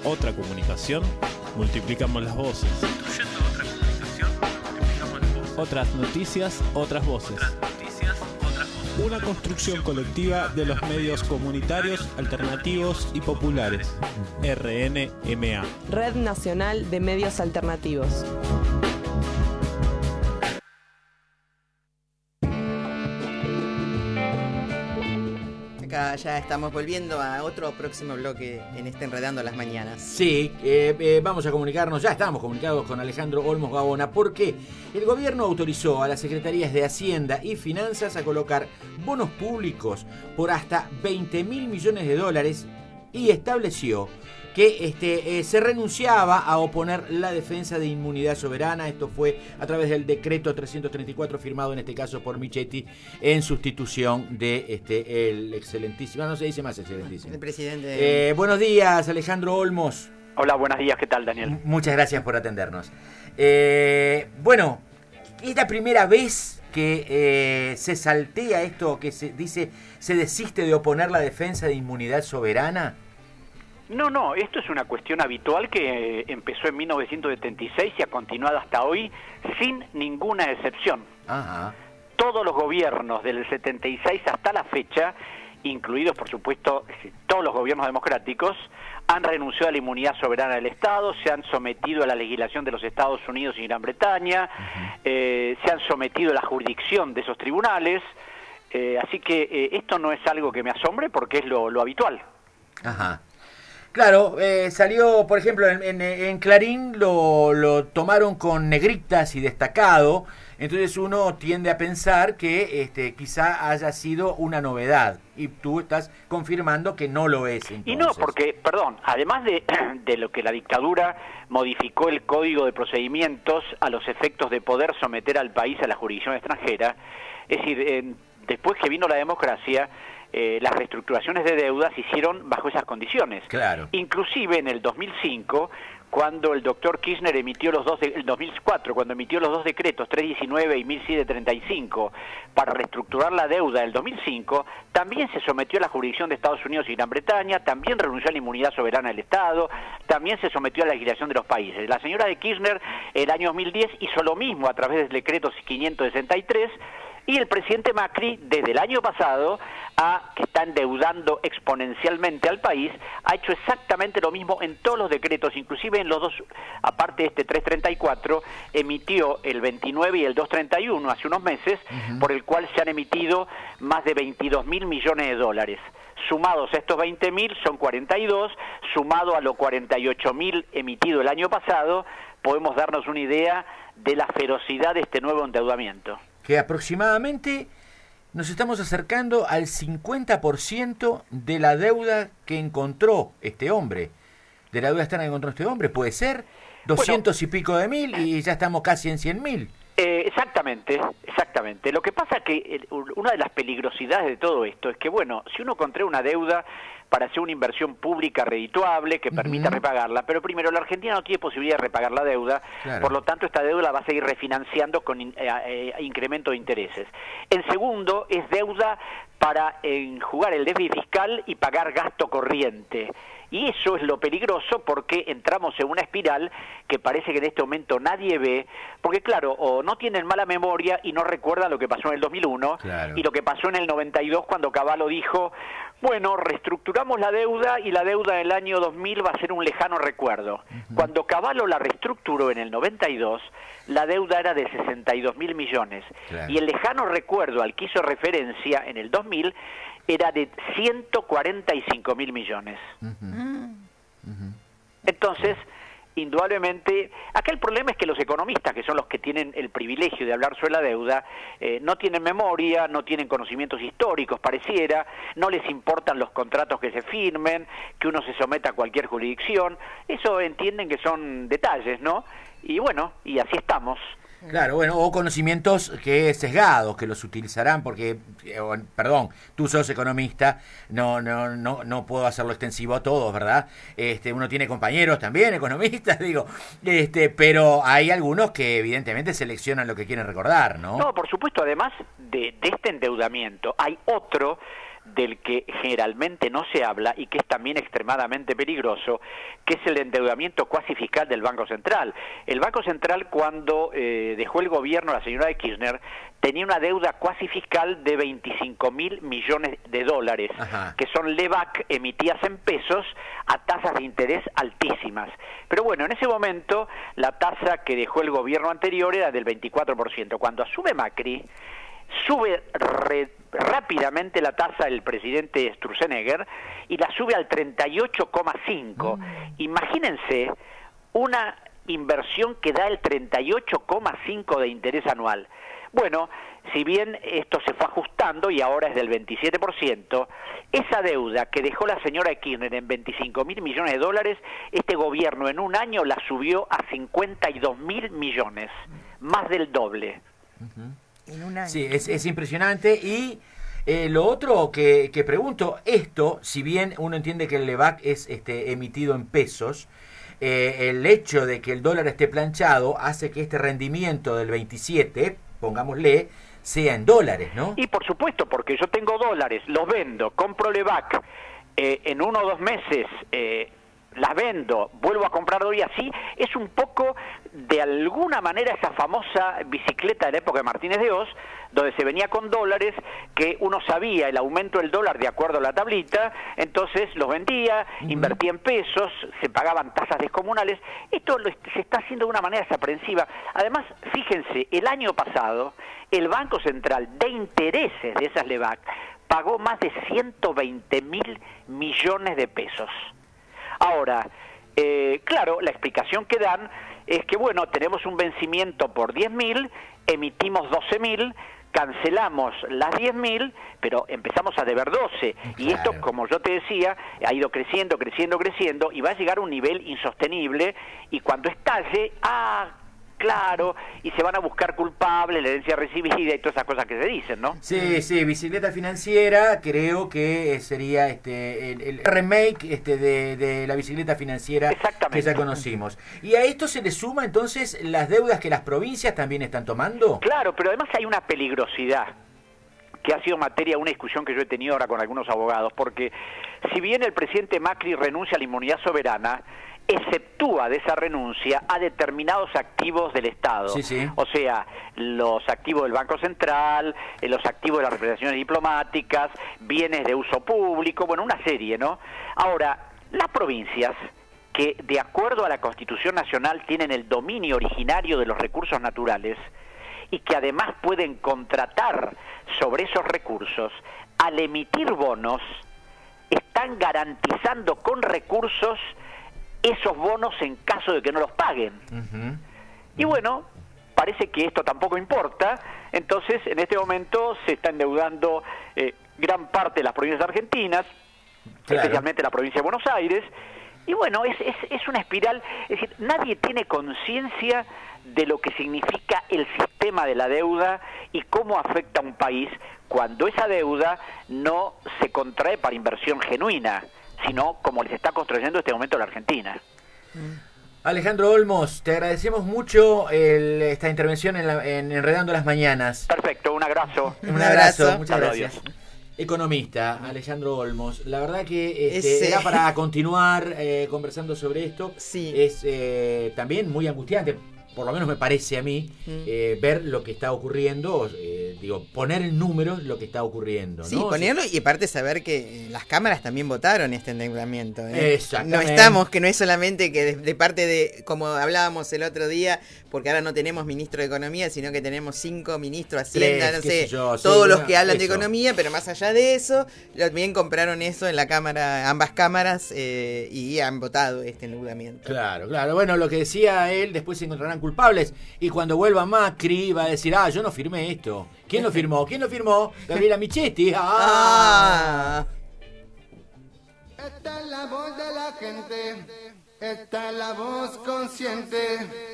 otra comunicación, multiplicamos las voces. Construyendo otra comunicación, multiplicamos las voces. Otras noticias, otras voces. Una construcción colectiva de los medios comunitarios, alternativos y populares. RNMA. Red Nacional de Medios Alternativos. Acá ya estamos volviendo a otro próximo bloque en este Enredando las Mañanas. Sí, vamos a comunicarnos, ya estamos comunicados con Alejandro Olmos Gaona, porque el gobierno autorizó a las secretarías de Hacienda y Finanzas a colocar bonos públicos por hasta 20.000 millones de dólares y estableció que se renunciaba a oponer la defensa de inmunidad soberana. Esto fue a través del decreto 334 firmado en este caso por Michetti en sustitución de el excelentísimo, no se dice más excelentísimo, el presidente. Buenos días, Alejandro Olmos. Hola, buenos días, ¿qué tal, Daniel? Muchas gracias por atendernos. Bueno, es la primera vez que se saltea esto, que se dice, se desiste de oponer la defensa de inmunidad soberana. No, esto es una cuestión habitual que empezó en 1976 y ha continuado hasta hoy sin ninguna excepción. Ajá. Todos los gobiernos del 76 hasta la fecha, incluidos por supuesto todos los gobiernos democráticos, han renunciado a la inmunidad soberana del Estado, se han sometido a la legislación de los Estados Unidos y Gran Bretaña, se han sometido a la jurisdicción de esos tribunales, así que esto no es algo que me asombre porque es lo habitual. Ajá. Claro, salió, por ejemplo, en Clarín lo tomaron con negritas y destacado, entonces uno tiende a pensar que quizá haya sido una novedad, y tú estás confirmando que no lo es. Entonces. Y no, porque, perdón, además de lo que la dictadura modificó el Código de Procedimientos a los efectos de poder someter al país a la jurisdicción extranjera, es decir, después que vino la democracia, las reestructuraciones de deudas se hicieron bajo esas condiciones. Claro. Inclusive en el 2005, cuando el doctor Kirchner emitió el 2004, cuando emitió los dos decretos 319 y 1735 para reestructurar la deuda del 2005, también se sometió a la jurisdicción de Estados Unidos y Gran Bretaña, también renunció a la inmunidad soberana del Estado, también se sometió a la legislación de los países. La señora de Kirchner, el año 2010, hizo lo mismo a través del decreto 563, y el presidente Macri, desde el año pasado, que está endeudando exponencialmente al país, ha hecho exactamente lo mismo en todos los decretos, inclusive en los dos, aparte de este 334, emitió el 29 y el 231 hace unos meses, por el cual se han emitido más de 22.000 millones de dólares. Sumados a estos 20.000 son 42, sumado a los 48.000 emitido el año pasado, podemos darnos una idea de la ferocidad de este nuevo endeudamiento. Que aproximadamente nos estamos acercando al 50% de la deuda que encontró este hombre. De la deuda externa que encontró este hombre, ¿puede ser? 200 y pico de mil y ya estamos casi en 100.000. Exactamente. Lo que pasa es que una de las peligrosidades de todo esto es que, bueno, si uno contrae una deuda para hacer una inversión pública redituable que permita repagarla, pero primero la Argentina no tiene posibilidad de repagar la deuda, claro. Por lo tanto esta deuda la va a seguir refinanciando con incremento de intereses. En segundo, es deuda para enjugar el déficit fiscal y pagar gasto corriente. Y eso es lo peligroso porque entramos en una espiral que parece que en este momento nadie ve, porque claro, o no tienen mala memoria y no recuerdan lo que pasó en el 2001, claro. Y lo que pasó en el 92 cuando Cavallo dijo, bueno, reestructuramos la deuda y la deuda del año 2000 va a ser un lejano recuerdo. Cuando Cavallo la reestructuró en el 92, la deuda era de 62.000 millones. Claro. Y el lejano recuerdo al que hizo referencia en el 2000 era de 145.000 millones. Entonces, indudablemente, acá el problema es que los economistas, que son los que tienen el privilegio de hablar sobre la deuda, no tienen memoria, no tienen conocimientos históricos, pareciera, no les importan los contratos que se firmen, que uno se someta a cualquier jurisdicción, eso entienden que son detalles, ¿no? Y bueno, y así estamos. Claro, bueno, o conocimientos que sesgados, que los utilizarán porque, perdón, tú sos economista, no puedo hacerlo extensivo a todos, ¿verdad? Uno tiene compañeros también, economistas, digo, pero hay algunos que evidentemente seleccionan lo que quieren recordar, ¿no? No, por supuesto, además de este endeudamiento, hay otro del que generalmente no se habla y que es también extremadamente peligroso, que es el endeudamiento cuasi fiscal del Banco Central. El Banco Central, cuando dejó el gobierno la señora de Kirchner, tenía una deuda cuasi fiscal de 25.000 millones de dólares, Ajá. que son LEVAC emitidas en pesos a tasas de interés altísimas. Pero bueno, en ese momento la tasa que dejó el gobierno anterior era del 24%. Cuando asume Macri, sube rápidamente la tasa del presidente Sturzenegger y la sube al 38,5. Imagínense una inversión que da el 38,5 de interés anual. Bueno, si bien esto se fue ajustando y ahora es del 27%, esa deuda que dejó la señora Kirchner en 25.000 millones de dólares, este gobierno en un año la subió a 52.000 millones, más del doble. En un año. Sí, es impresionante. Y lo otro que pregunto, esto, si bien uno entiende que el LEVAC es emitido en pesos, el hecho de que el dólar esté planchado hace que este rendimiento del 27, pongámosle, sea en dólares, ¿no? Y por supuesto, porque yo tengo dólares, los vendo, compro LEVAC, en 1 o 2 meses las vendo, vuelvo a comprar hoy, así es un poco de alguna manera esa famosa bicicleta de la época de Martínez de Oz, donde se venía con dólares, que uno sabía el aumento del dólar de acuerdo a la tablita, entonces los vendía, invertía en pesos, se pagaban tasas descomunales. Esto se está haciendo de una manera desaprensiva. Además, fíjense, el año pasado el Banco Central de intereses de esas LEVAC pagó más de 120.000 millones de pesos. Ahora, claro, la explicación que dan es que, bueno, tenemos un vencimiento por 10.000, emitimos 12.000, cancelamos las 10.000, pero empezamos a deber 12. Claro. Y esto, como yo te decía, ha ido creciendo, y va a llegar a un nivel insostenible, y cuando estalle, claro, y se van a buscar culpables, la herencia recibida y todas esas cosas que se dicen, ¿no? Sí, bicicleta financiera, creo que sería el remake de la bicicleta financiera que ya conocimos. Y a esto se le suma entonces las deudas que las provincias también están tomando. Claro, pero además hay una peligrosidad que ha sido materia de una discusión que yo he tenido ahora con algunos abogados, porque si bien el presidente Macri renuncia a la inmunidad soberana, exceptúa de esa renuncia a determinados activos del Estado. Sí. O sea, los activos del Banco Central, los activos de las representaciones diplomáticas, bienes de uso público, bueno, una serie, ¿no? Ahora, las provincias, que de acuerdo a la Constitución Nacional tienen el dominio originario de los recursos naturales y que además pueden contratar sobre esos recursos, al emitir bonos, están garantizando con recursos esos bonos en caso de que no los paguen. Y bueno, parece que esto tampoco importa, entonces en este momento se está endeudando gran parte de las provincias argentinas, especialmente la provincia de Buenos Aires, y bueno, es una espiral, es decir, nadie tiene conciencia de lo que significa el sistema de la deuda y cómo afecta a un país cuando esa deuda no se contrae para inversión genuina, sino como les está construyendo en este momento la Argentina. Alejandro Olmos, te agradecemos mucho esta intervención en Enredando las Mañanas. Perfecto, un abrazo. Un abrazo, muchas Hasta gracias. luego. Economista, Alejandro Olmos. La verdad que era para continuar conversando sobre esto. Sí. Es también muy angustiante, por lo menos me parece a mí, ver lo que está ocurriendo, poner en números lo que está ocurriendo, ¿no? Sí, ponerlo y aparte saber que las cámaras también votaron este endeudamiento, ¿eh? Exactamente. No estamos, que no es solamente que de parte de, como hablábamos el otro día, porque ahora no tenemos ministro de Economía, sino que tenemos 5 ministros de Hacienda, 3, no qué sé, sé yo, todos sí, los que hablan de eso. economía, pero más allá de eso, también compraron eso en la Cámara, ambas cámaras, y han votado este endeudamiento. Claro. Bueno, lo que decía él, después se encontrarán culpables. Y cuando vuelva Macri va a decir, yo no firmé esto. ¿Quién lo firmó? Gabriela Michetti. Ah. Esta es la voz de la gente, esta es la voz consciente.